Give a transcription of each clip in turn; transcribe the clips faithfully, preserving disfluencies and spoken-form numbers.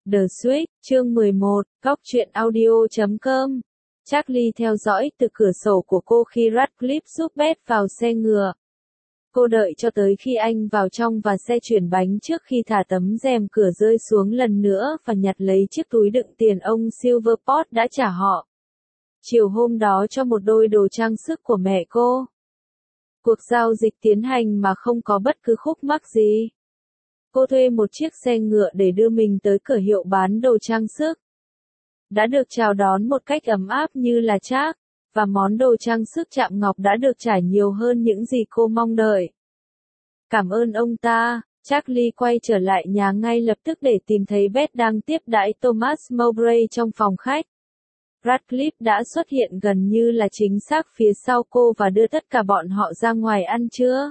The Switch, chương mười một, Góc truyện audio chấm com. Charlie theo dõi từ cửa sổ của cô khi Radcliffe giúp Beth vào xe ngựa. Cô đợi cho tới khi anh vào trong và xe chuyển bánh trước khi thả tấm rèm cửa rơi xuống lần nữa và nhặt lấy chiếc túi đựng tiền ông Silverport đã trả họ chiều hôm đó cho một đôi đồ trang sức của mẹ cô. Cuộc giao dịch tiến hành mà không có bất cứ khúc mắc gì. Cô thuê một chiếc xe ngựa để đưa mình tới cửa hiệu bán đồ trang sức. Đã được chào đón một cách ấm áp như là Trác, và món đồ trang sức chạm ngọc đã được trải nhiều hơn những gì cô mong đợi. Cảm ơn ông ta, Charlie quay trở lại nhà ngay lập tức để tìm thấy Beth đang tiếp đãi Thomas Mowbray trong phòng khách. Radcliffe đã xuất hiện gần như là chính xác phía sau cô và đưa tất cả bọn họ ra ngoài ăn trưa.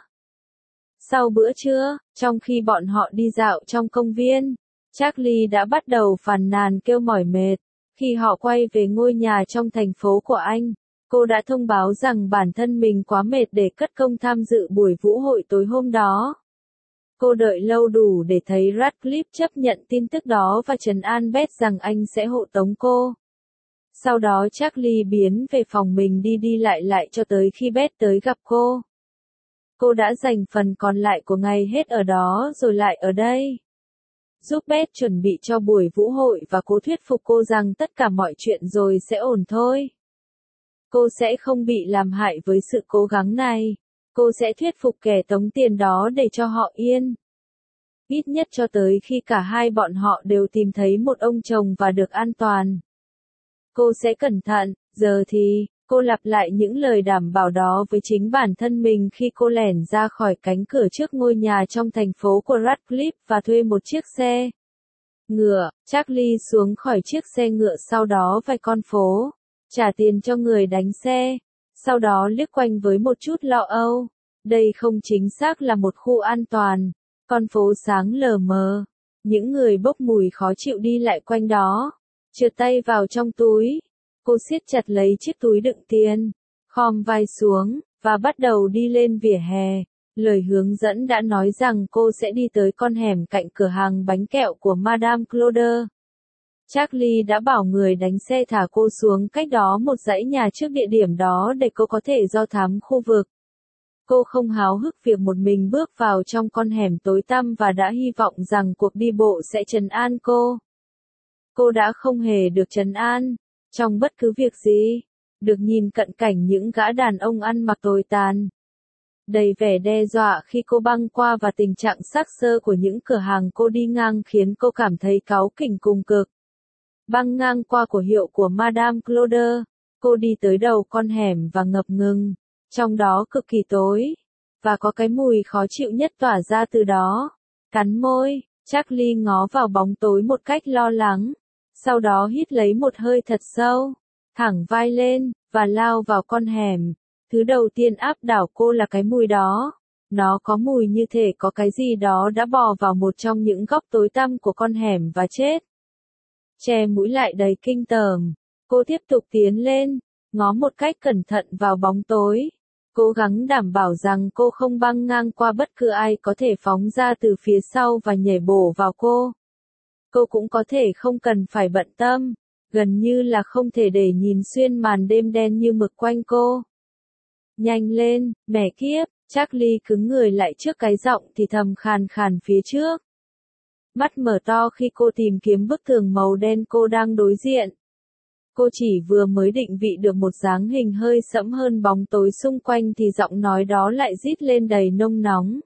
Sau bữa trưa, trong khi bọn họ đi dạo trong công viên, Charlie đã bắt đầu phàn nàn kêu mỏi mệt. Khi họ quay về ngôi nhà trong thành phố của anh, cô đã thông báo rằng bản thân mình quá mệt để cất công tham dự buổi vũ hội tối hôm đó. Cô đợi lâu đủ để thấy Radcliffe chấp nhận tin tức đó và trấn an Beth rằng anh sẽ hộ tống cô. Sau đó Charlie biến về phòng mình đi đi lại lại cho tới khi Beth tới gặp cô. Cô đã dành phần còn lại của ngày hết ở đó rồi lại ở đây. Giúp Beth chuẩn bị cho buổi vũ hội và cố thuyết phục cô rằng tất cả mọi chuyện rồi sẽ ổn thôi. Cô sẽ không bị làm hại với sự cố gắng này. Cô sẽ thuyết phục kẻ tống tiền đó để cho họ yên. Ít nhất cho tới khi cả hai bọn họ đều tìm thấy một ông chồng và được an toàn. Cô sẽ cẩn thận, giờ thì, cô lặp lại những lời đảm bảo đó với chính bản thân mình khi cô lẻn ra khỏi cánh cửa trước ngôi nhà trong thành phố của Radcliffe và thuê một chiếc xe ngựa. Charlie xuống khỏi chiếc xe ngựa sau đó vài con phố, trả tiền cho người đánh xe, sau đó liếc quanh với một chút lo âu. Đây không chính xác là một khu an toàn, con phố sáng lờ mờ, những người bốc mùi khó chịu đi lại quanh đó. Trượt tay vào trong túi, cô siết chặt lấy chiếc túi đựng tiền, khom vai xuống, và bắt đầu đi lên vỉa hè. Lời hướng dẫn đã nói rằng cô sẽ đi tới con hẻm cạnh cửa hàng bánh kẹo của Madame Cloder. Charlie đã bảo người đánh xe thả cô xuống cách đó một dãy nhà trước địa điểm đó để cô có thể do thám khu vực. Cô không háo hức việc một mình bước vào trong con hẻm tối tăm và đã hy vọng rằng cuộc đi bộ sẽ trấn an cô. Cô đã không hề được trấn an, trong bất cứ việc gì, được nhìn cận cảnh những gã đàn ông ăn mặc tồi tàn, đầy vẻ đe dọa khi cô băng qua và tình trạng xác xơ của những cửa hàng cô đi ngang khiến cô cảm thấy cáu kỉnh cùng cực. Băng ngang qua cửa hiệu của Madame Cloder, cô đi tới đầu con hẻm và ngập ngừng, trong đó cực kỳ tối, và có cái mùi khó chịu nhất tỏa ra từ đó. Cắn môi, Charlie ngó vào bóng tối một cách lo lắng. Sau đó hít lấy một hơi thật sâu, thẳng vai lên, và lao vào con hẻm. Thứ đầu tiên áp đảo cô là cái mùi đó. Nó có mùi như thể có cái gì đó đã bò vào một trong những góc tối tăm của con hẻm và chết. Che mũi lại đầy kinh tởm, cô tiếp tục tiến lên, ngó một cách cẩn thận vào bóng tối. Cố gắng đảm bảo rằng cô không băng ngang qua bất cứ ai có thể phóng ra từ phía sau và nhảy bổ vào cô. Cô cũng có thể không cần phải bận tâm, gần như là không thể để nhìn xuyên màn đêm đen như mực quanh cô. Nhanh lên, mẹ kiếp, Charlie cứng người lại trước cái giọng thì thầm khàn khàn phía trước. Mắt mở to khi cô tìm kiếm bức tường màu đen cô đang đối diện. Cô chỉ vừa mới định vị được một dáng hình hơi sẫm hơn bóng tối xung quanh thì giọng nói đó lại rít lên đầy nông nóng.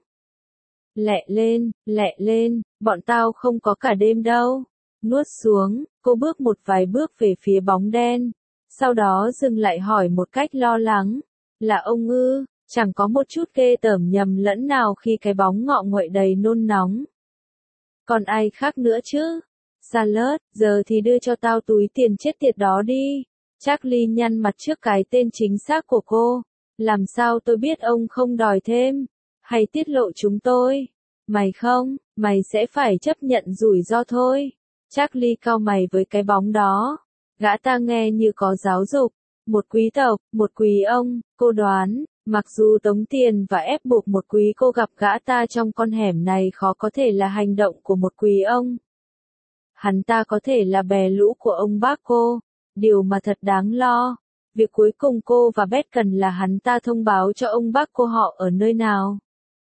Lẹ lên, lẹ lên, bọn tao không có cả đêm đâu. Nuốt xuống, cô bước một vài bước về phía bóng đen. Sau đó dừng lại hỏi một cách lo lắng. Là ông ư? Chẳng có một chút ghê tởm nhầm lẫn nào khi cái bóng ngọ nguậy đầy nôn nóng. Còn ai khác nữa chứ? Charlotte, giờ thì đưa cho tao túi tiền chết tiệt đó đi. Charlie nhăn mặt trước cái tên chính xác của cô. Làm sao tôi biết ông không đòi thêm? Hay tiết lộ chúng tôi? Mày không, mày sẽ phải chấp nhận rủi ro thôi. Charlie cau mày với cái bóng đó. Gã ta nghe như có giáo dục. Một quý tộc, một quý ông, cô đoán, mặc dù tống tiền và ép buộc một quý cô gặp gã ta trong con hẻm này khó có thể là hành động của một quý ông. Hắn ta có thể là bè lũ của ông bác cô. Điều mà thật đáng lo. Việc cuối cùng cô và Beth cần là hắn ta thông báo cho ông bác cô họ ở nơi nào.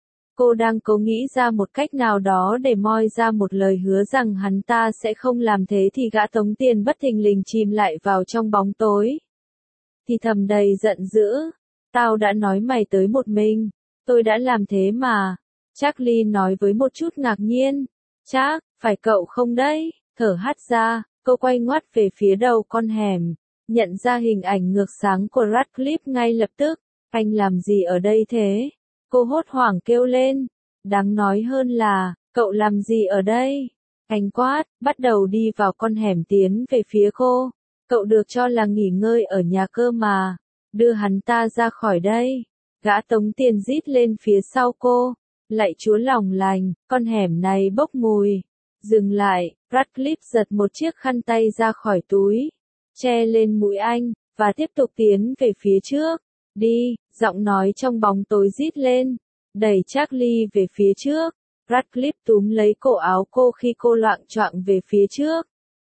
Cô đang cố nghĩ ra một cách nào đó để moi ra một lời hứa rằng hắn ta sẽ không làm thế thì gã tống tiền bất thình lình chìm lại vào trong bóng tối. Thì thầm đầy giận dữ. Tao đã nói mày tới một mình. Tôi đã làm thế mà. Charlie nói với một chút ngạc nhiên. Chắc, phải cậu không đấy? Thở hắt ra, cô quay ngoắt về phía đầu con hẻm. Nhận ra hình ảnh ngược sáng của Radcliffe ngay lập tức. Anh làm gì ở đây thế? Cô hốt hoảng kêu lên. Đáng nói hơn là, cậu làm gì ở đây? Anh quát, bắt đầu đi vào con hẻm tiến về phía cô. Cậu được cho là nghỉ ngơi ở nhà cơ mà. Đưa hắn ta ra khỏi đây. Gã tống tiền rít lên phía sau cô. Lạy Chúa lòng lành, con hẻm này bốc mùi. Dừng lại, Radcliffe giật một chiếc khăn tay ra khỏi túi. Che lên mũi anh, và tiếp tục tiến về phía trước. Đi, giọng nói trong bóng tối rít lên. Đẩy Charlie về phía trước. Radcliffe túm lấy cổ áo cô khi cô loạng choạng về phía trước.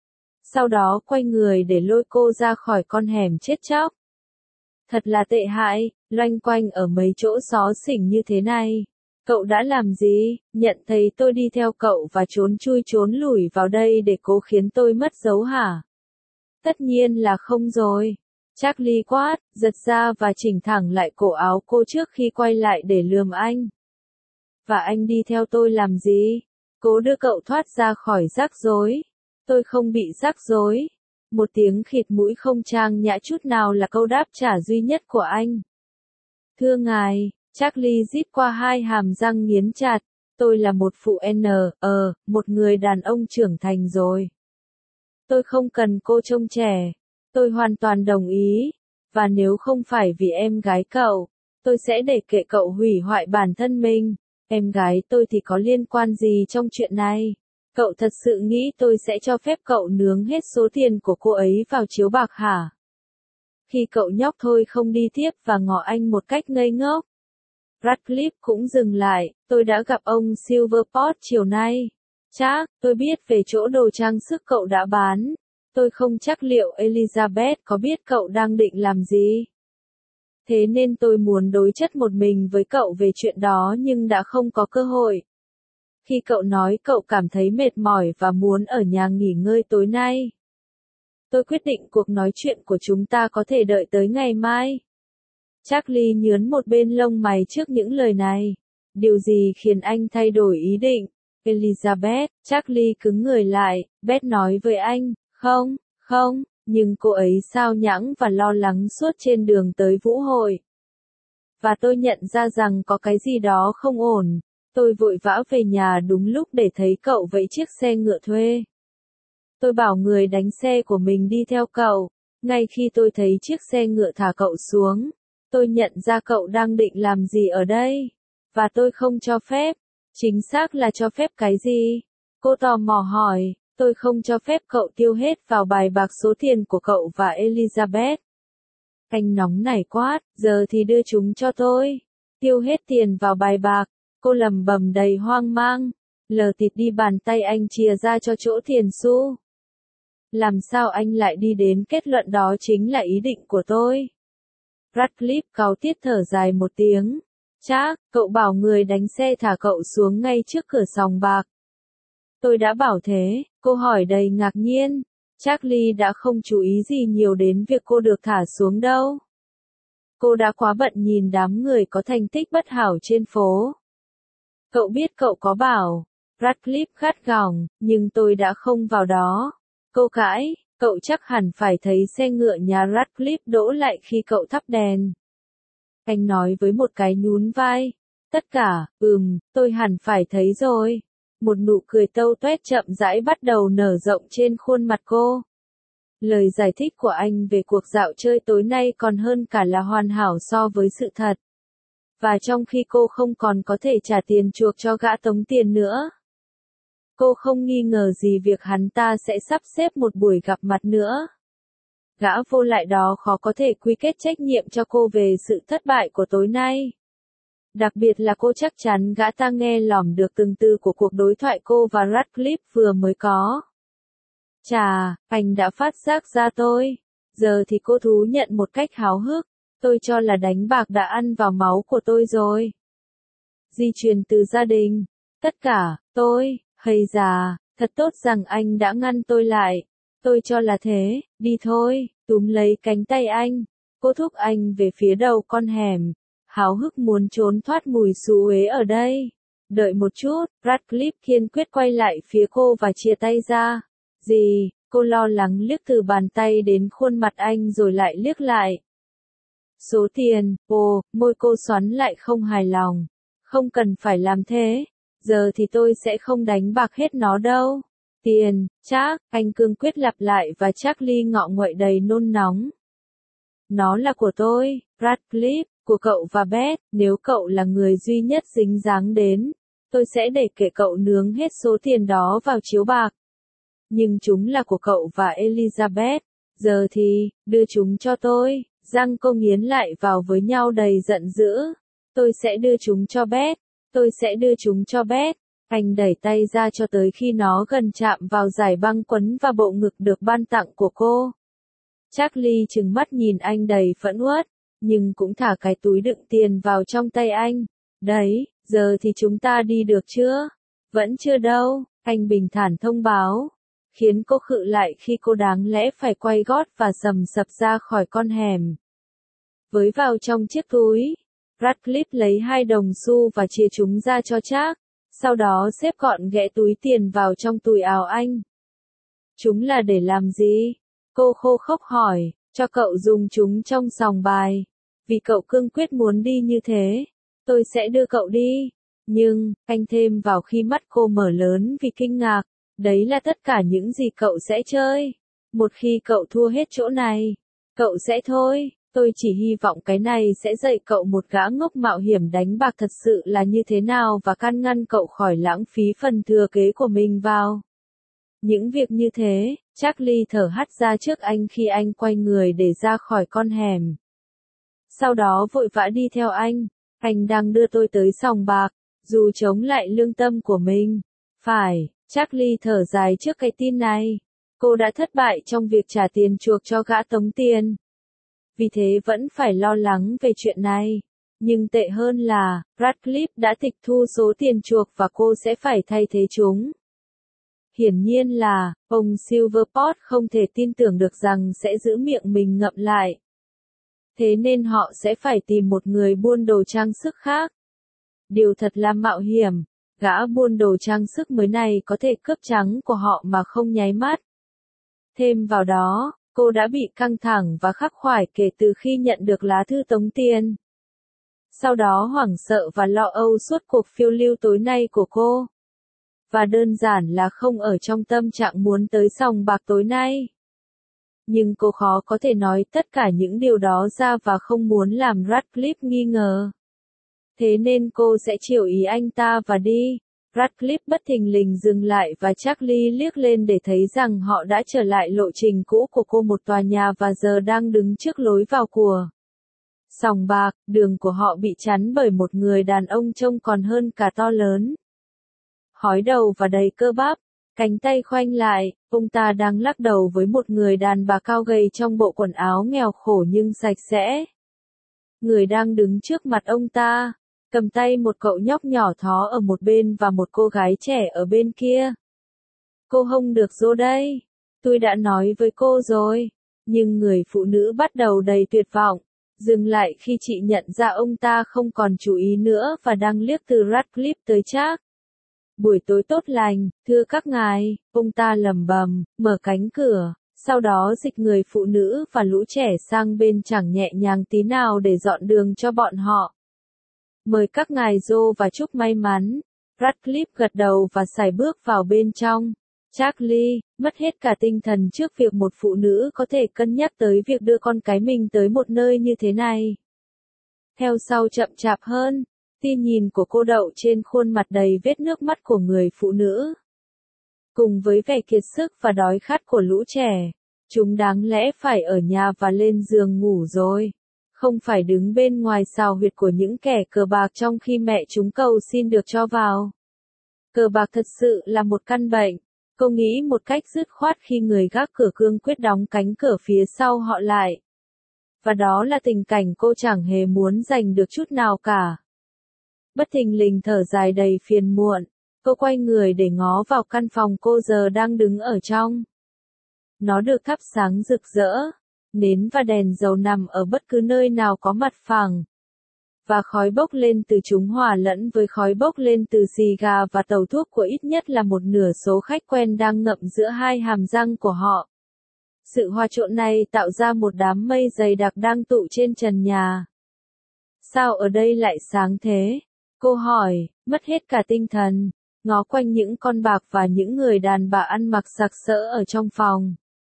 Sau đó quay người để lôi cô ra khỏi con hẻm chết chóc. Thật là tệ hại, loanh quanh ở mấy chỗ xó xỉnh như thế này. Cậu đã làm gì? Nhận thấy tôi đi theo cậu và trốn chui trốn lủi vào đây để cố khiến tôi mất dấu hả? Tất nhiên là không rồi. Charlie quát, giật ra và chỉnh thẳng lại cổ áo cô trước khi quay lại để lườm anh. Và anh đi theo tôi làm gì? Cố đưa cậu thoát ra khỏi rắc rối. Tôi không bị rắc rối. Một tiếng khịt mũi không trang nhã chút nào là câu đáp trả duy nhất của anh. Thưa ngài, Charlie rít qua hai hàm răng nghiến chặt. Tôi là một phụ N, ờ, một người đàn ông trưởng thành rồi. Tôi không cần cô trông trẻ. Tôi hoàn toàn đồng ý. Và nếu không phải vì em gái cậu, tôi sẽ để kệ cậu hủy hoại bản thân mình. Em gái tôi thì có liên quan gì trong chuyện này? Cậu thật sự nghĩ tôi sẽ cho phép cậu nướng hết số tiền của cô ấy vào chiếu bạc hả? Khi cậu nhóc thôi không đi tiếp và ngỏ anh một cách ngây ngốc. Radcliffe cũng dừng lại, tôi đã gặp ông Silverport chiều nay. Chắc, tôi biết về chỗ đồ trang sức cậu đã bán. Tôi không chắc liệu Elizabeth có biết cậu đang định làm gì. Thế nên tôi muốn đối chất một mình với cậu về chuyện đó nhưng đã không có cơ hội. Khi cậu nói cậu cảm thấy mệt mỏi và muốn ở nhà nghỉ ngơi tối nay. Tôi quyết định cuộc nói chuyện của chúng ta có thể đợi tới ngày mai. Charlie nhướn một bên lông mày trước những lời này. Điều gì khiến anh thay đổi ý định? Elizabeth, Charlie cứng người lại, Beth nói với anh, không, không, nhưng cô ấy sao nhãng và lo lắng suốt trên đường tới vũ hội. Và tôi nhận ra rằng có cái gì đó không ổn. Tôi vội vã về nhà đúng lúc để thấy cậu vẫy chiếc xe ngựa thuê. Tôi bảo người đánh xe của mình đi theo cậu. Ngay khi tôi thấy chiếc xe ngựa thả cậu xuống, tôi nhận ra cậu đang định làm gì ở đây. Và tôi không cho phép. Chính xác là cho phép cái gì? Cô tò mò hỏi. Tôi không cho phép cậu tiêu hết vào bài bạc số tiền của cậu và Elizabeth. Anh nóng nảy quát, giờ thì đưa chúng cho tôi. Tiêu hết tiền vào bài bạc. Cô lầm bầm đầy hoang mang. Lờ tịt đi bàn tay anh chìa ra cho chỗ tiền xu. Làm sao anh lại đi đến kết luận đó chính là ý định của tôi? Radcliffe cáu tiết thở dài một tiếng. Chắc, cậu bảo người đánh xe thả cậu xuống ngay trước cửa sòng bạc. Tôi đã bảo thế, cô hỏi đầy ngạc nhiên. Charlie đã không chú ý gì nhiều đến việc cô được thả xuống đâu. Cô đã quá bận nhìn đám người có thành tích bất hảo trên phố. Cậu biết cậu có bảo. Radcliffe gắt gỏng, nhưng tôi đã không vào đó. Cô cãi, cậu chắc hẳn phải thấy xe ngựa nhà Radcliffe đỗ lại khi cậu thắp đèn. Anh nói với một cái nhún vai. Tất cả, ừm, tôi hẳn phải thấy rồi. Một nụ cười tâu tuét chậm rãi bắt đầu nở rộng trên khuôn mặt cô. Lời giải thích của anh về cuộc dạo chơi tối nay còn hơn cả là hoàn hảo so với sự thật. Và trong khi cô không còn có thể trả tiền chuộc cho gã tống tiền nữa. Cô không nghi ngờ gì việc hắn ta sẽ sắp xếp một buổi gặp mặt nữa. Gã vô lại đó khó có thể quy kết trách nhiệm cho cô về sự thất bại của tối nay. Đặc biệt là cô chắc chắn gã ta nghe lỏm được từng từ của cuộc đối thoại cô và Radcliffe vừa mới có. Chà, anh đã phát giác ra tôi. Giờ thì cô thú nhận một cách háo hức. Tôi cho là đánh bạc đã ăn vào máu của tôi rồi. Di truyền từ gia đình. Tất cả, tôi, hay già, thật tốt rằng anh đã ngăn tôi lại. Tôi cho là thế, đi thôi, túm lấy cánh tay anh. Cô thúc anh về phía đầu con hẻm. Háo hức muốn trốn thoát mùi xú uế ở đây. Đợi một chút, Radcliffe kiên quyết quay lại phía cô và chia tay ra. Gì? Cô lo lắng liếc từ bàn tay đến khuôn mặt anh rồi lại liếc lại. Số tiền, ồ, môi cô xoắn lại không hài lòng. Không cần phải làm thế. Giờ thì tôi sẽ không đánh bạc hết nó đâu. Tiền, chắc, anh cương quyết lặp lại và Charlie ngọ nguậy đầy nôn nóng. Nó là của tôi, Radcliffe, của cậu và Beth, nếu cậu là người duy nhất dính dáng đến, tôi sẽ để kệ cậu nướng hết số tiền đó vào chiếu bạc. Nhưng chúng là của cậu và Elizabeth, giờ thì, đưa chúng cho tôi, răng cô nghiến lại vào với nhau đầy giận dữ. Tôi sẽ đưa chúng cho Beth, tôi sẽ đưa chúng cho Beth. Anh đẩy tay ra cho tới khi nó gần chạm vào dải băng quấn và bộ ngực được ban tặng của cô. Charlie trừng mắt nhìn anh đầy phẫn uất, nhưng cũng thả cái túi đựng tiền vào trong tay anh. Đấy, giờ thì chúng ta đi được chưa? Vẫn chưa đâu, anh bình thản thông báo, khiến cô khựng lại khi cô đáng lẽ phải quay gót và sầm sập ra khỏi con hẻm. Với vào trong chiếc túi, Radcliffe lấy hai đồng xu và chia chúng ra cho Trác, sau đó xếp gọn ghẽ túi tiền vào trong túi áo anh. Chúng là để làm gì? Cô khô khốc hỏi, cho cậu dùng chúng trong sòng bài. Vì cậu cương quyết muốn đi như thế, tôi sẽ đưa cậu đi. Nhưng, anh thêm vào khi mắt cô mở lớn vì kinh ngạc, đấy là tất cả những gì cậu sẽ chơi. Một khi cậu thua hết chỗ này, cậu sẽ thôi. Tôi chỉ hy vọng cái này sẽ dạy cậu một gã ngốc mạo hiểm đánh bạc thật sự là như thế nào và can ngăn cậu khỏi lãng phí phần thừa kế của mình vào những việc như thế. Charlie thở hắt ra trước anh khi anh quay người để ra khỏi con hẻm. Sau đó vội vã đi theo anh. Anh đang đưa tôi tới sòng bạc, dù chống lại lương tâm của mình. Phải, Charlie thở dài trước cái tin này. Cô đã thất bại trong việc trả tiền chuộc cho gã tống tiền. Vì thế vẫn phải lo lắng về chuyện này. Nhưng tệ hơn là, Radcliffe đã tịch thu số tiền chuộc và cô sẽ phải thay thế chúng. Hiển nhiên là, ông Silverport không thể tin tưởng được rằng sẽ giữ miệng mình ngậm lại. Thế nên họ sẽ phải tìm một người buôn đồ trang sức khác. Điều thật là mạo hiểm, gã buôn đồ trang sức mới này có thể cướp trắng của họ mà không nháy mắt. Thêm vào đó, cô đã bị căng thẳng và khắc khoải kể từ khi nhận được lá thư tống tiền. Sau đó hoảng sợ và lo âu suốt cuộc phiêu lưu tối nay của cô. Và đơn giản là không ở trong tâm trạng muốn tới sòng bạc tối nay. Nhưng cô khó có thể nói tất cả những điều đó ra và không muốn làm Radcliffe nghi ngờ. Thế nên cô sẽ chiều ý anh ta và đi. Radcliffe bất thình lình dừng lại và Charlie liếc lên để thấy rằng họ đã trở lại lộ trình cũ của cô, một tòa nhà, và giờ đang đứng trước lối vào của sòng bạc. Đường của họ bị chắn bởi một người đàn ông trông còn hơn cả to lớn. Hói đầu và đầy cơ bắp, cánh tay khoanh lại, ông ta đang lắc đầu với một người đàn bà cao gầy trong bộ quần áo nghèo khổ nhưng sạch sẽ. Người đang đứng trước mặt ông ta, cầm tay một cậu nhóc nhỏ thó ở một bên và một cô gái trẻ ở bên kia. Cô không được dô đây. Tôi đã nói với cô rồi. Nhưng người phụ nữ bắt đầu đầy tuyệt vọng, dừng lại khi chị nhận ra ông ta không còn chú ý nữa và đang liếc từ Radcliffe tới Trác. Buổi tối tốt lành, thưa các ngài, ông ta lẩm bẩm, mở cánh cửa, sau đó dịch người phụ nữ và lũ trẻ sang bên chẳng nhẹ nhàng tí nào để dọn đường cho bọn họ. Mời các ngài dô và chúc may mắn. Radcliffe gật đầu và sải bước vào bên trong. Charlie, mất hết cả tinh thần trước việc một phụ nữ có thể cân nhắc tới việc đưa con cái mình tới một nơi như thế này. Theo sau chậm chạp hơn, tin nhìn của cô đậu trên khuôn mặt đầy vết nước mắt của người phụ nữ. Cùng với vẻ kiệt sức và đói khát của lũ trẻ, chúng đáng lẽ phải ở nhà và lên giường ngủ rồi. Không phải đứng bên ngoài sào huyệt của những kẻ cờ bạc trong khi mẹ chúng cầu xin được cho vào. Cờ bạc thật sự là một căn bệnh. Cô nghĩ một cách dứt khoát khi người gác cửa cương quyết đóng cánh cửa phía sau họ lại. Và đó là tình cảnh cô chẳng hề muốn giành được chút nào cả. Bất thình lình thở dài đầy phiền muộn, cô quay người để ngó vào căn phòng cô giờ đang đứng ở trong. Nó được thắp sáng rực rỡ, nến và đèn dầu nằm ở bất cứ nơi nào có mặt phẳng. Và khói bốc lên từ chúng hòa lẫn với khói bốc lên từ xì gà và tàu thuốc của ít nhất là một nửa số khách quen đang ngậm giữa hai hàm răng của họ. Sự hòa trộn này tạo ra một đám mây dày đặc đang tụ trên trần nhà. Sao ở đây lại sáng thế? Cô hỏi, mất hết cả tinh thần, ngó quanh những con bạc và những người đàn bà ăn mặc sặc sỡ ở trong phòng.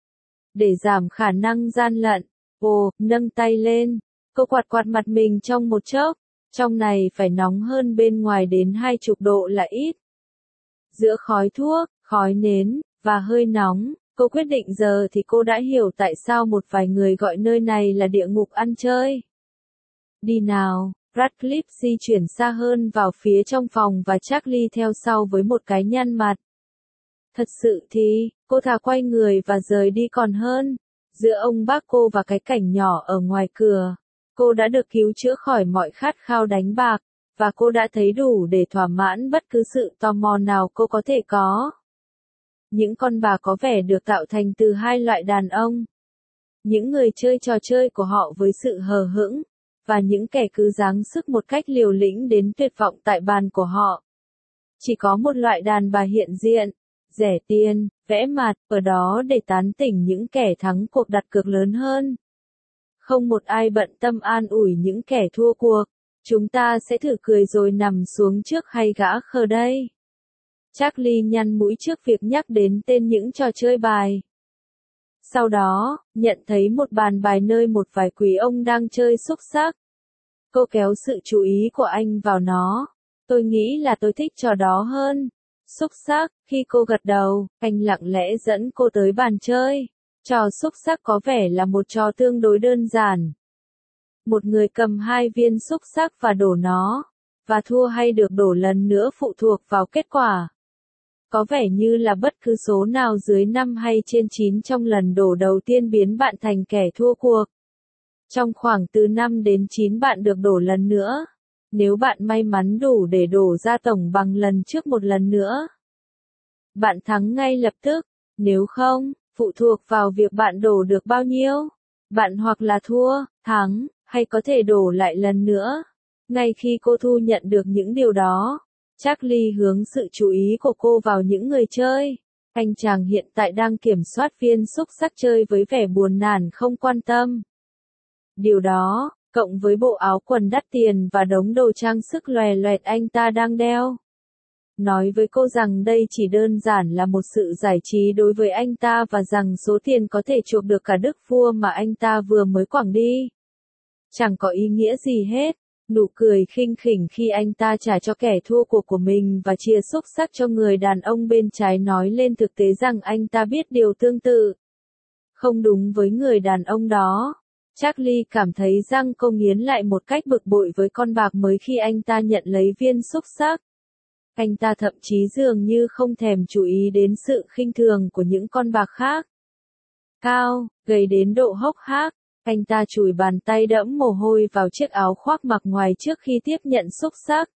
Để giảm khả năng gian lận, ồ, nâng tay lên, cô quạt quạt mặt mình trong một chốc, trong này phải nóng hơn bên ngoài đến hai chục độ là ít. Giữa khói thuốc, khói nến, và hơi nóng, cô quyết định giờ thì cô đã hiểu tại sao một vài người gọi nơi này là địa ngục ăn chơi. Đi nào, Radcliffe di chuyển xa hơn vào phía trong phòng và Charlie theo sau với một cái nhăn mặt. Thật sự thì, cô thà quay người và rời đi còn hơn. Giữa ông bác cô và cái cảnh nhỏ ở ngoài cửa, cô đã được cứu chữa khỏi mọi khát khao đánh bạc, và cô đã thấy đủ để thỏa mãn bất cứ sự tò mò nào cô có thể có. Những con bà có vẻ được tạo thành từ hai loại đàn ông. Những người chơi trò chơi của họ với sự hờ hững, và những kẻ cứ giáng sức một cách liều lĩnh đến tuyệt vọng tại bàn của họ. Chỉ có một loại đàn bà hiện diện, rẻ tiền, vẽ mặt, ở đó để tán tỉnh những kẻ thắng cuộc đặt cược lớn hơn. Không một ai bận tâm an ủi những kẻ thua cuộc. Chúng ta sẽ thử cười rồi nằm xuống trước hay gã khờ đây. Charlie nhăn mũi trước việc nhắc đến tên những trò chơi bài. Sau đó, nhận thấy một bàn bài nơi một vài quý ông đang chơi xúc xắc. Cô kéo sự chú ý của anh vào nó. Tôi nghĩ là tôi thích trò đó hơn. Xúc xắc, khi cô gật đầu, anh lặng lẽ dẫn cô tới bàn chơi. Trò xúc xắc có vẻ là một trò tương đối đơn giản. Một người cầm hai viên xúc xắc và đổ nó, và thua hay được đổ lần nữa phụ thuộc vào kết quả. Có vẻ như là bất cứ số nào dưới năm hay trên chín trong lần đổ đầu tiên biến bạn thành kẻ thua cuộc. Trong khoảng từ năm đến chín bạn được đổ lần nữa. Nếu bạn may mắn đủ để đổ ra tổng bằng lần trước một lần nữa, bạn thắng ngay lập tức. Nếu không, phụ thuộc vào việc bạn đổ được bao nhiêu. Bạn hoặc là thua, thắng, hay có thể đổ lại lần nữa. Ngay khi cô thu nhận được những điều đó, Charlie hướng sự chú ý của cô vào những người chơi. Anh chàng hiện tại đang kiểm soát viên xúc xắc chơi với vẻ buồn nản không quan tâm. Điều đó, cộng với bộ áo quần đắt tiền và đống đồ trang sức loè loẹt anh ta đang đeo, nói với cô rằng đây chỉ đơn giản là một sự giải trí đối với anh ta và rằng số tiền có thể chuộc được cả đức vua mà anh ta vừa mới quẳng đi chẳng có ý nghĩa gì hết. Nụ cười khinh khỉnh khi anh ta trả cho kẻ thua cuộc của mình và chia xúc xắc cho người đàn ông bên trái nói lên thực tế rằng anh ta biết điều tương tự. Không đúng với người đàn ông đó. Charlie cảm thấy răng cô nghiến lại một cách bực bội với con bạc mới khi anh ta nhận lấy viên xúc xắc. Anh ta thậm chí dường như không thèm chú ý đến sự khinh thường của những con bạc khác. Cao, gầy đến độ hốc hác, anh ta chùi bàn tay đẫm mồ hôi vào chiếc áo khoác mặc ngoài trước khi tiếp nhận xúc xắc.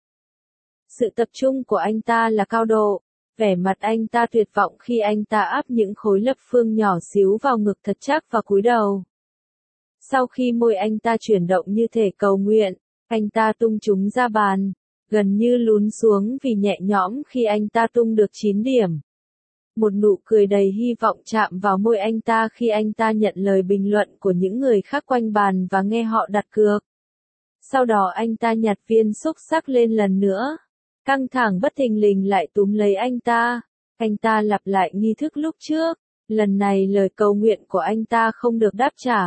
Sự tập trung của anh ta là cao độ, vẻ mặt anh ta tuyệt vọng khi anh ta áp những khối lập phương nhỏ xíu vào ngực thật chắc và cúi đầu. Sau khi môi anh ta chuyển động như thể cầu nguyện, anh ta tung chúng ra bàn, gần như lún xuống vì nhẹ nhõm khi anh ta tung được chín điểm. Một nụ cười đầy hy vọng chạm vào môi anh ta khi anh ta nhận lời bình luận của những người khác quanh bàn và nghe họ đặt cược. Sau đó anh ta nhặt viên xúc xắc lên lần nữa. Căng thẳng bất thình lình lại túm lấy anh ta. Anh ta lặp lại nghi thức lúc trước. Lần này lời cầu nguyện của anh ta không được đáp trả.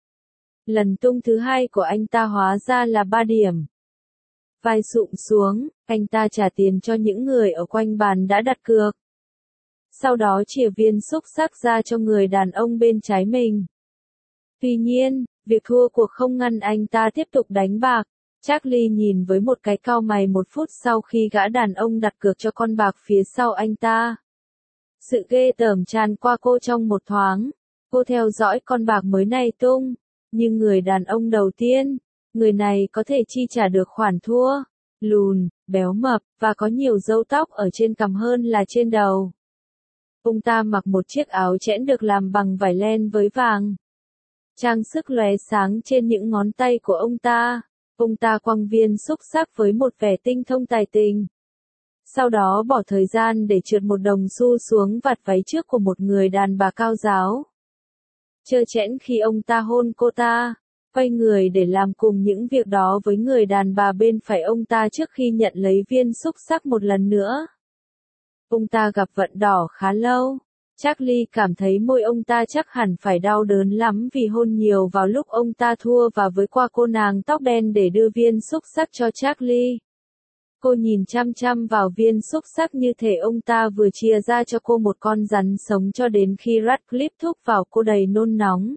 Lần tung thứ hai của anh ta hóa ra là ba điểm. Vai sụm xuống, anh ta trả tiền cho những người ở quanh bàn đã đặt cược. Sau đó chìa viên xúc xắc ra cho người đàn ông bên trái mình. Tuy nhiên, việc thua cuộc không ngăn anh ta tiếp tục đánh bạc. Charlie nhìn với một cái cau mày một phút sau khi gã đàn ông đặt cược cho con bạc phía sau anh ta. Sự ghê tởm tràn qua cô trong một thoáng. Cô theo dõi con bạc mới này tung. Nhưng người đàn ông đầu tiên, người này có thể chi trả được khoản thua. Lùn, béo mập, và có nhiều râu tóc ở trên cằm hơn là trên đầu. Ông ta mặc một chiếc áo chẽn được làm bằng vải len với vàng. Trang sức lóe sáng trên những ngón tay của ông ta. Ông ta quăng viên xúc xắc với một vẻ tinh thông tài tình. Sau đó bỏ thời gian để trượt một đồng xu xuống vạt váy trước của một người đàn bà cao ráo. Trơ trẽn khi ông ta hôn cô ta, quay người để làm cùng những việc đó với người đàn bà bên phải ông ta trước khi nhận lấy viên xúc xắc một lần nữa. Ông ta gặp vận đỏ khá lâu. Charlie cảm thấy môi ông ta chắc hẳn phải đau đớn lắm vì hôn nhiều vào lúc ông ta thua và với qua cô nàng tóc đen để đưa viên xúc xắc cho Charlie. Cô nhìn chăm chăm vào viên xúc xắc như thể ông ta vừa chia ra cho cô một con rắn sống cho đến khi Radcliffe thúc vào cô đầy nôn nóng.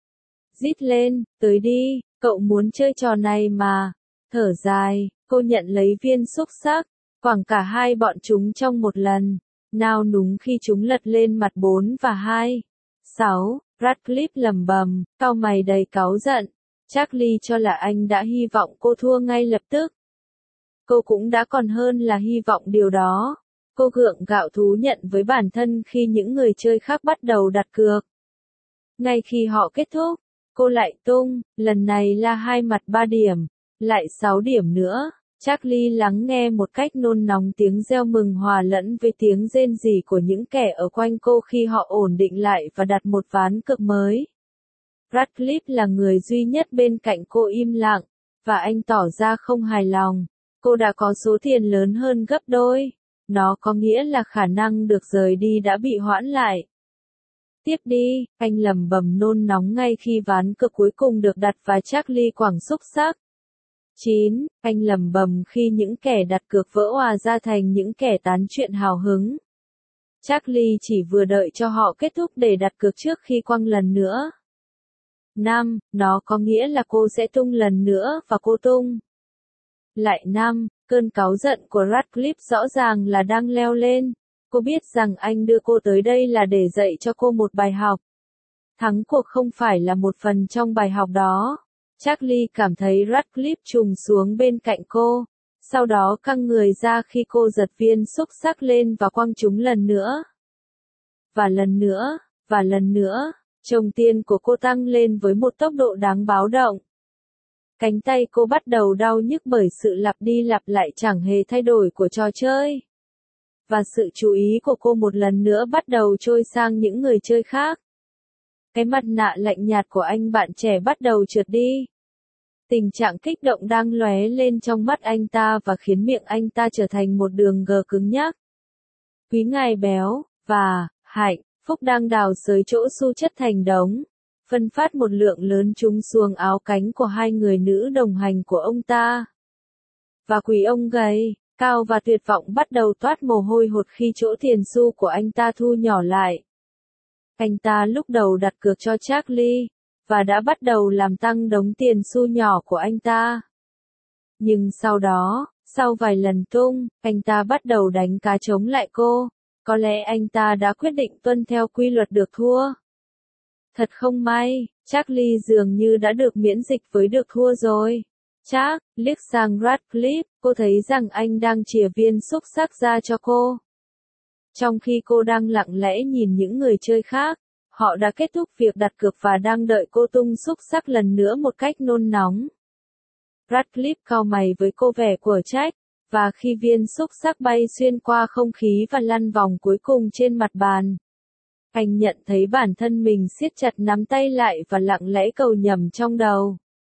Rít lên, tới đi, cậu muốn chơi trò này mà. Thở dài, cô nhận lấy viên xúc xắc, quẳng cả hai bọn chúng trong một lần. Nao núng khi chúng lật lên mặt bốn và hai. Sáu, Radcliffe lẩm bẩm, cau mày đầy cáu giận. Charlie cho là anh đã hy vọng cô thua ngay lập tức. Cô cũng đã còn hơn là hy vọng điều đó. Cô gượng gạo thú nhận với bản thân khi những người chơi khác bắt đầu đặt cược. Ngay khi họ kết thúc, cô lại tung, lần này là hai mặt ba điểm, lại sáu điểm nữa. Charlie lắng nghe một cách nôn nóng tiếng reo mừng hòa lẫn với tiếng rên rỉ của những kẻ ở quanh cô khi họ ổn định lại và đặt một ván cược mới. Radcliffe là người duy nhất bên cạnh cô im lặng, và anh tỏ ra không hài lòng. Cô đã có số tiền lớn hơn gấp đôi. Nó có nghĩa là khả năng được rời đi đã bị hoãn lại. Tiếp đi, anh lẩm bẩm nôn nóng ngay khi ván cược cuối cùng được đặt và Charlie quẳng xúc xắc. chín. Anh lẩm bẩm khi những kẻ đặt cược vỡ òa ra thành những kẻ tán chuyện hào hứng. Charlie chỉ vừa đợi cho họ kết thúc để đặt cược trước khi quăng lần nữa. năm. Nó có nghĩa là cô sẽ tung lần nữa và cô tung. Lại năm. Cơn cáu giận của Radcliffe rõ ràng là đang leo lên. Cô biết rằng anh đưa cô tới đây là để dạy cho cô một bài học. Thắng cuộc không phải là một phần trong bài học đó. Charlie cảm thấy Radcliffe trùng xuống bên cạnh cô, sau đó căng người ra khi cô giật viên xúc xắc lên và quăng chúng lần nữa. Và lần nữa, và lần nữa, chồng tiền của cô tăng lên với một tốc độ đáng báo động. Cánh tay cô bắt đầu đau nhức bởi sự lặp đi lặp lại chẳng hề thay đổi của trò chơi. Và sự chú ý của cô một lần nữa bắt đầu trôi sang những người chơi khác. Cái mặt nạ lạnh nhạt của anh bạn trẻ bắt đầu trượt đi. Tình trạng kích động đang lóe lên trong mắt anh ta và khiến miệng anh ta trở thành một đường gờ cứng nhắc. Quý ngài béo, và, hạnh, phúc đang đào xới chỗ xu chất thành đống, phân phát một lượng lớn chúng xuống áo cánh của hai người nữ đồng hành của ông ta. Và quý ông gầy, cao và tuyệt vọng bắt đầu toát mồ hôi hột khi chỗ tiền xu của anh ta thu nhỏ lại. Anh ta lúc đầu đặt cược cho Charlie, và đã bắt đầu làm tăng đống tiền xu nhỏ của anh ta. Nhưng sau đó, sau vài lần tung, anh ta bắt đầu đánh cá chống lại cô. Có lẽ anh ta đã quyết định tuân theo quy luật được thua. Thật không may, Charlie dường như đã được miễn dịch với được thua rồi. Charles liếc sang Radcliffe, cô thấy rằng anh đang chìa viên xúc xắc ra cho cô. Trong khi cô đang lặng lẽ nhìn những người chơi khác, họ đã kết thúc việc đặt cược và đang đợi cô tung xúc xắc lần nữa một cách nôn nóng. Radcliffe cau mày với cô vẻ của trách, và khi viên xúc xắc bay xuyên qua không khí và lăn vòng cuối cùng trên mặt bàn, anh nhận thấy bản thân mình siết chặt nắm tay lại và lặng lẽ cầu nhầm trong đầu.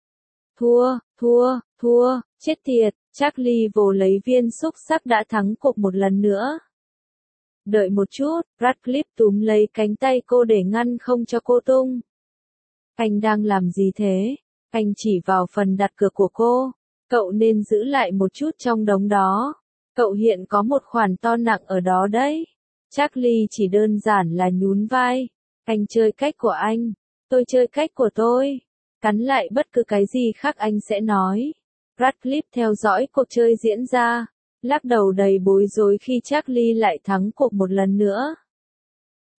Thua, thua, thua, chết tiệt, Charlie vồ lấy viên xúc xắc đã thắng cuộc một lần nữa. Đợi một chút, Radcliffe túm lấy cánh tay cô để ngăn không cho cô tung. Anh đang làm gì thế? Anh chỉ vào phần đặt cược của cô. Cậu nên giữ lại một chút trong đống đó. Cậu hiện có một khoản to nặng ở đó đấy. Charlie chỉ đơn giản là nhún vai. Anh chơi cách của anh. Tôi chơi cách của tôi. Cắn lại bất cứ cái gì khác anh sẽ nói. Radcliffe theo dõi cuộc chơi diễn ra, lắc đầu đầy bối rối khi Charlie lại thắng cuộc một lần nữa.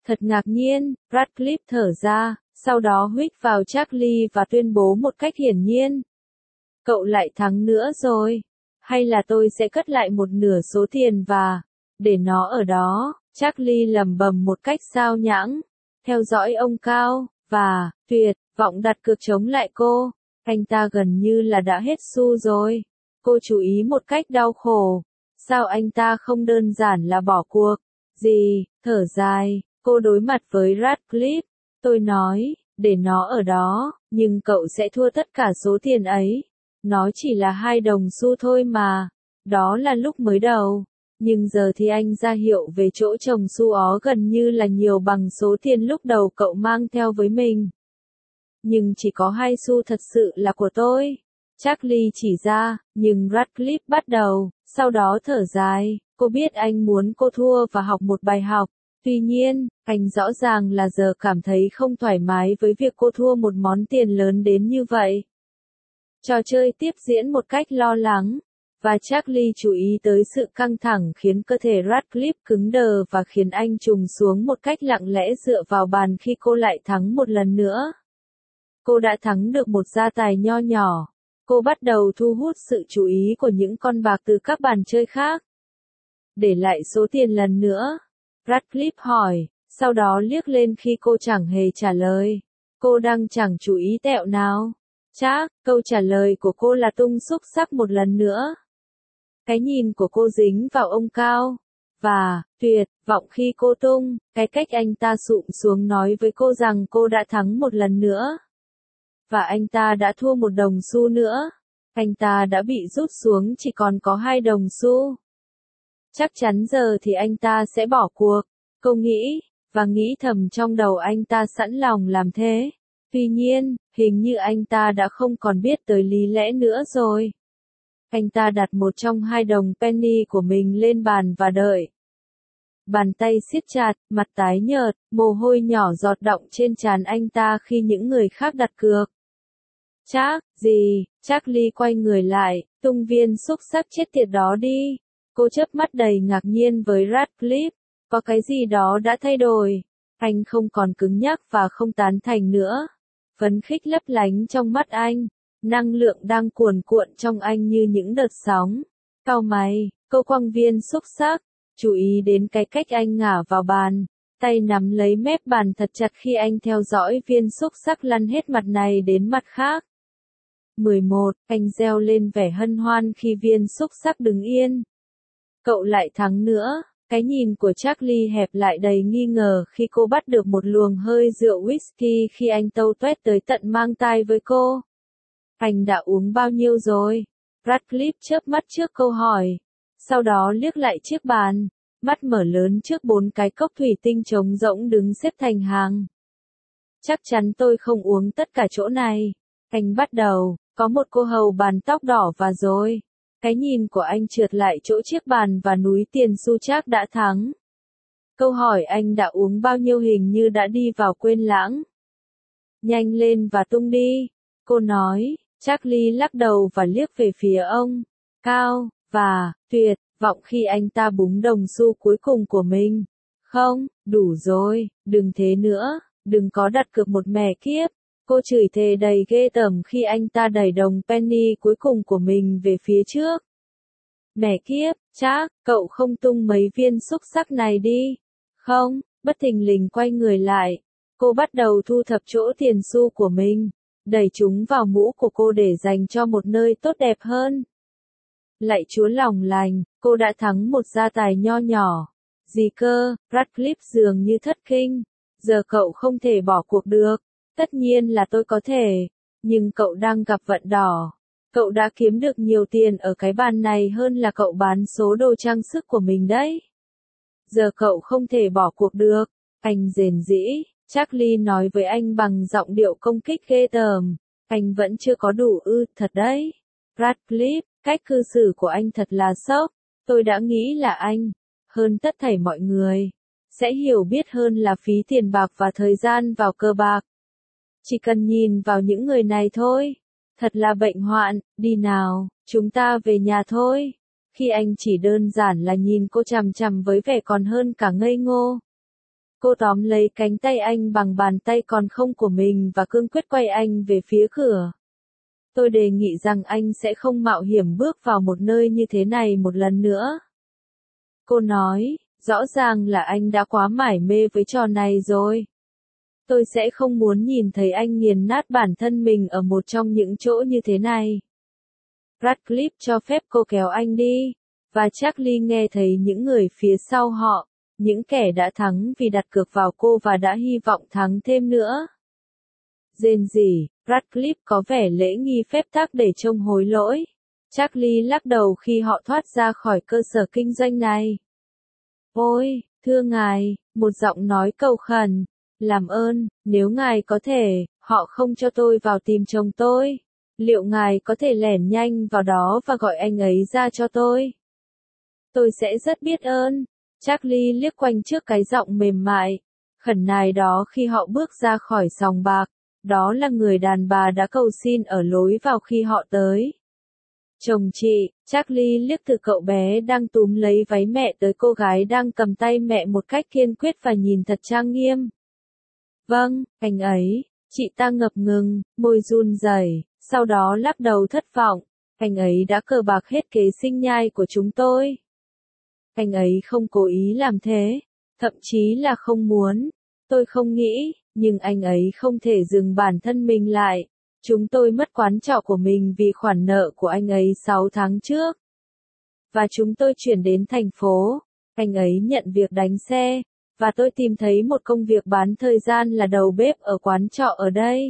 Thật ngạc nhiên, Radcliffe thở ra, sau đó huých vào Charlie và tuyên bố một cách hiển nhiên. Cậu lại thắng nữa rồi. Hay là tôi sẽ cất lại một nửa số tiền và để nó ở đó. Charlie lẩm bẩm một cách sao nhãng, theo dõi ông Cao, và tuyệt vọng đặt cược chống lại cô. Anh ta gần như là đã hết xu rồi. Cô chú ý một cách đau khổ. Sao anh ta không đơn giản là bỏ cuộc? Gì? Thở dài, cô đối mặt với Radcliffe. Tôi nói, để nó ở đó, nhưng cậu sẽ thua tất cả số tiền ấy. Nó chỉ là hai đồng xu thôi mà. Đó là lúc mới đầu. Nhưng giờ thì anh ra hiệu về chỗ trồng xu ó gần như là nhiều bằng số tiền lúc đầu cậu mang theo với mình. Nhưng chỉ có hai xu thật sự là của tôi. Charlie chỉ ra, nhưng Radcliffe bắt đầu, sau đó thở dài. Cô biết anh muốn cô thua và học một bài học. Tuy nhiên, anh rõ ràng là giờ cảm thấy không thoải mái với việc cô thua một món tiền lớn đến như vậy. Trò chơi tiếp diễn một cách lo lắng, và Charlie chú ý tới sự căng thẳng khiến cơ thể Radcliffe cứng đờ và khiến anh trùng xuống một cách lặng lẽ dựa vào bàn khi cô lại thắng một lần nữa. Cô đã thắng được một gia tài nho nhỏ. Cô bắt đầu thu hút sự chú ý của những con bạc từ các bàn chơi khác. Để lại số tiền lần nữa. Radcliffe hỏi, sau đó liếc lên khi cô chẳng hề trả lời. Cô đang chẳng chú ý tẹo nào. Chắc, câu trả lời của cô là tung xúc xắc một lần nữa. Cái nhìn của cô dính vào ông Cao. Và, tuyệt vọng khi cô tung, cái cách anh ta sụm xuống nói với cô rằng cô đã thắng một lần nữa. Và anh ta đã thua một đồng xu nữa. Anh ta đã bị rút xuống chỉ còn có hai đồng xu. Chắc chắn giờ thì anh ta sẽ bỏ cuộc. Cô nghĩ, và nghĩ thầm trong đầu anh ta sẵn lòng làm thế. Tuy nhiên, hình như anh ta đã không còn biết tới lý lẽ nữa rồi. Anh ta đặt một trong hai đồng penny của mình lên bàn và đợi. Bàn tay siết chặt, mặt tái nhợt, mồ hôi nhỏ giọt đọng trên trán anh ta khi những người khác đặt cược. Chắc, gì? Charlie quay người lại, tung viên xúc xắc chết tiệt đó đi. Cô chớp mắt đầy ngạc nhiên với Radcliffe. Có cái gì đó đã thay đổi. Anh không còn cứng nhắc và không tán thành nữa. Phấn khích lấp lánh trong mắt anh. Năng lượng đang cuồn cuộn trong anh như những đợt sóng. Cau mày, cô quăng viên xúc xắc. Chú ý đến cái cách anh ngả vào bàn. Tay nắm lấy mép bàn thật chặt khi anh theo dõi viên xúc xắc lăn hết mặt này đến mặt khác. mười một, anh reo lên vẻ hân hoan khi viên xúc xắc đứng yên. Cậu lại thắng nữa. Cái nhìn của Charlie hẹp lại đầy nghi ngờ khi cô bắt được một luồng hơi rượu whisky khi anh tâu tuét tới tận mang tai với cô. Anh đã uống bao nhiêu rồi? Radcliffe chớp mắt trước câu hỏi. Sau đó liếc lại chiếc bàn, mắt mở lớn trước bốn cái cốc thủy tinh trống rỗng đứng xếp thành hàng. Chắc chắn tôi không uống tất cả chỗ này. Anh bắt đầu, có một cô hầu bàn tóc đỏ và rồi. Cái nhìn của anh trượt lại chỗ chiếc bàn và núi tiền xu Trác đã thắng. Câu hỏi anh đã uống bao nhiêu hình như đã đi vào quên lãng. Nhanh lên và tung đi, cô nói. Charlie lắc đầu và liếc về phía ông Cao, và tuyệt vọng khi anh ta búng đồng xu cuối cùng của mình. Không, đủ rồi, đừng thế nữa, đừng có đặt cược một mẻ kiếp. Cô chửi thề đầy ghê tởm khi anh ta đẩy đồng penny cuối cùng của mình về phía trước. Mẻ kiếp, Trác, cậu không tung mấy viên xúc xắc này đi. Không, bất thình lình quay người lại. Cô bắt đầu thu thập chỗ tiền xu của mình, đẩy chúng vào mũ của cô để dành cho một nơi tốt đẹp hơn. Lạy Chúa lòng lành, cô đã thắng một gia tài nho nhỏ. Gì cơ? Radcliffe dường như thất kinh. Giờ cậu không thể bỏ cuộc được. Tất nhiên là tôi có thể. Nhưng cậu đang gặp vận đỏ. Cậu đã kiếm được nhiều tiền ở cái bàn này hơn là cậu bán số đồ trang sức của mình đấy. Giờ cậu không thể bỏ cuộc được. Anh rền rĩ. Charlie nói với anh bằng giọng điệu công kích ghê tởm. Anh vẫn chưa có đủ ư, thật đấy. Radcliffe, cách cư xử của anh thật là sốc. Tôi đã nghĩ là anh, hơn tất thảy mọi người, sẽ hiểu biết hơn là phí tiền bạc và thời gian vào cờ bạc. Chỉ cần nhìn vào những người này thôi. Thật là bệnh hoạn, đi nào, chúng ta về nhà thôi. Khi anh chỉ đơn giản là nhìn cô chằm chằm với vẻ còn hơn cả ngây ngô. Cô tóm lấy cánh tay anh bằng bàn tay còn không của mình và cương quyết quay anh về phía cửa. Tôi đề nghị rằng anh sẽ không mạo hiểm bước vào một nơi như thế này một lần nữa. Cô nói, rõ ràng là anh đã quá mải mê với trò này rồi. Tôi sẽ không muốn nhìn thấy anh nghiền nát bản thân mình ở một trong những chỗ như thế này. Radcliffe cho phép cô kéo anh đi, và Charlie nghe thấy những người phía sau họ, những kẻ đã thắng vì đặt cược vào cô và đã hy vọng thắng thêm nữa. Rên rỉ, Radcliffe có vẻ lễ nghi phép tắc để trông hối lỗi. Charlie lắc đầu khi họ thoát ra khỏi cơ sở kinh doanh này. Ôi, thưa ngài, một giọng nói cầu khẩn. Làm ơn, nếu ngài có thể, họ không cho tôi vào tìm chồng tôi. Liệu ngài có thể lẻn nhanh vào đó và gọi anh ấy ra cho tôi? Tôi sẽ rất biết ơn. Charlie liếc quanh trước cái giọng mềm mại, khẩn nài đó khi họ bước ra khỏi sòng bạc. Đó là người đàn bà đã cầu xin ở lối vào khi họ tới. Chồng chị, Charlie liếc từ cậu bé đang túm lấy váy mẹ tới cô gái đang cầm tay mẹ một cách kiên quyết và nhìn thật trang nghiêm. Vâng, anh ấy, chị ta ngập ngừng, môi run rẩy, sau đó lắc đầu thất vọng. Anh ấy đã cờ bạc hết kế sinh nhai của chúng tôi. Anh ấy không cố ý làm thế, thậm chí là không muốn. Tôi không nghĩ, nhưng anh ấy không thể dừng bản thân mình lại. Chúng tôi mất quán trọ của mình vì khoản nợ của anh ấy sáu tháng trước. Và chúng tôi chuyển đến thành phố. Anh ấy nhận việc đánh xe. Và tôi tìm thấy một công việc bán thời gian là đầu bếp ở quán trọ ở đây.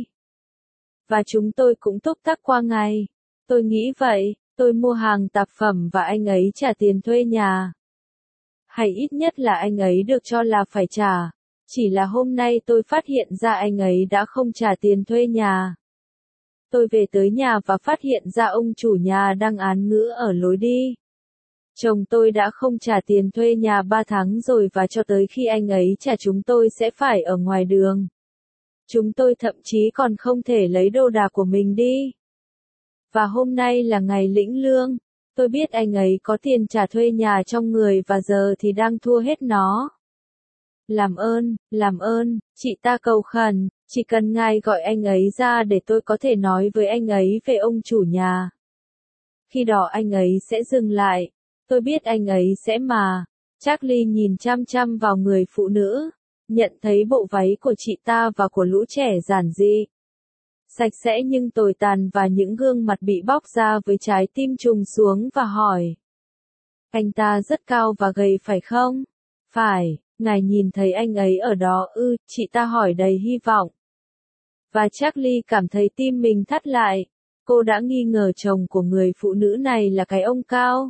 Và chúng tôi cũng túc tắc qua ngày. Tôi nghĩ vậy, tôi mua hàng tạp phẩm và anh ấy trả tiền thuê nhà. Hay ít nhất là anh ấy được cho là phải trả. Chỉ là hôm nay tôi phát hiện ra anh ấy đã không trả tiền thuê nhà. Tôi về tới nhà và phát hiện ra ông chủ nhà đang án ngữ ở lối đi. Chồng tôi đã không trả tiền thuê nhà ba tháng rồi và cho tới khi anh ấy trả chúng tôi sẽ phải ở ngoài đường. Chúng tôi thậm chí còn không thể lấy đồ đạc của mình đi. Và hôm nay là ngày lĩnh lương. Tôi biết anh ấy có tiền trả thuê nhà trong người và giờ thì đang thua hết nó. Làm ơn, làm ơn, chị ta cầu khẩn, chỉ cần ngài gọi anh ấy ra để tôi có thể nói với anh ấy về ông chủ nhà. Khi đó anh ấy sẽ dừng lại. Tôi biết anh ấy sẽ mà. Charlie nhìn chăm chăm vào người phụ nữ, nhận thấy bộ váy của chị ta và của lũ trẻ giản dị. Sạch sẽ nhưng tồi tàn và những gương mặt bị bóc ra với trái tim trùng xuống và hỏi. Anh ta rất cao và gầy phải không? Phải, ngài nhìn thấy anh ấy ở đó ư, chị ta hỏi đầy hy vọng. Và Charlie cảm thấy tim mình thắt lại. Cô đã nghi ngờ chồng của người phụ nữ này là cái ông cao.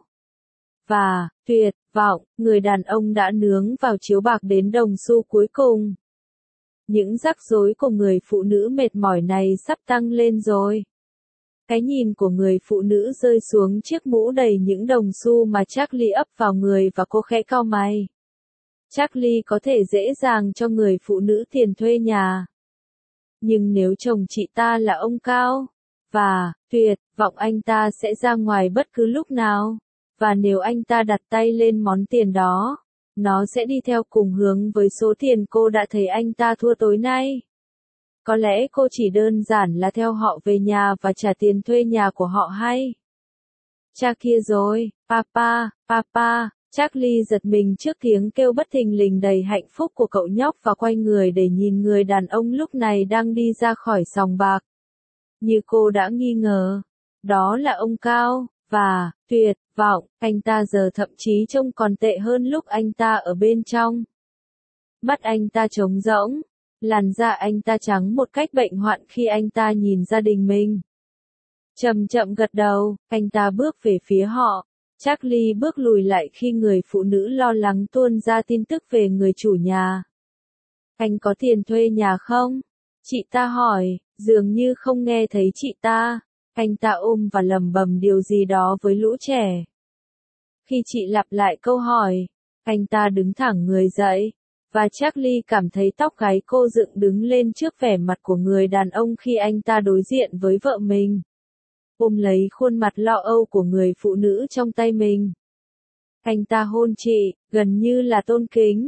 Và, tuyệt vọng, người đàn ông đã nướng vào chiếu bạc đến đồng xu cuối cùng. Những rắc rối của người phụ nữ mệt mỏi này sắp tăng lên rồi. Cái nhìn của người phụ nữ rơi xuống chiếc mũ đầy những đồng xu mà Charlie ấp vào người và cô khẽ cau mày. Charlie có thể dễ dàng cho người phụ nữ tiền thuê nhà. Nhưng nếu chồng chị ta là ông cao, và, tuyệt vọng anh ta sẽ ra ngoài bất cứ lúc nào. Và nếu anh ta đặt tay lên món tiền đó, nó sẽ đi theo cùng hướng với số tiền cô đã thấy anh ta thua tối nay. Có lẽ cô chỉ đơn giản là theo họ về nhà và trả tiền thuê nhà của họ hay? Cha kia rồi, papa, papa, Charlie giật mình trước tiếng kêu bất thình lình đầy hạnh phúc của cậu nhóc và quay người để nhìn người đàn ông lúc này đang đi ra khỏi sòng bạc. Như cô đã nghi ngờ, đó là ông cao, và, tuyệt vọng, anh ta giờ thậm chí trông còn tệ hơn lúc anh ta ở bên trong. Mắt anh ta trống rỗng, làn da anh ta trắng một cách bệnh hoạn khi anh ta nhìn gia đình mình. Chậm chậm gật đầu, anh ta bước về phía họ. Charlie bước lùi lại khi người phụ nữ lo lắng tuôn ra tin tức về người chủ nhà. Anh có tiền thuê nhà không? Chị ta hỏi, dường như không nghe thấy chị ta. Anh ta ôm và lầm bầm điều gì đó với lũ trẻ. Khi chị lặp lại câu hỏi, anh ta đứng thẳng người dậy. Và Charlie cảm thấy tóc gáy cô dựng đứng lên trước vẻ mặt của người đàn ông khi anh ta đối diện với vợ mình. Ôm lấy khuôn mặt lo âu của người phụ nữ trong tay mình. Anh ta hôn chị, gần như là tôn kính.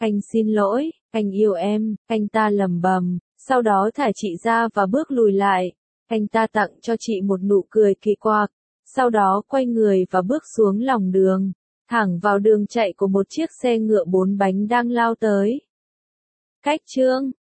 Anh xin lỗi, anh yêu em, anh ta lầm bầm, sau đó thả chị ra và bước lùi lại. Anh ta tặng cho chị một nụ cười kỳ quặc, sau đó quay người và bước xuống lòng đường, thẳng vào đường chạy của một chiếc xe ngựa bốn bánh đang lao tới. Khách trương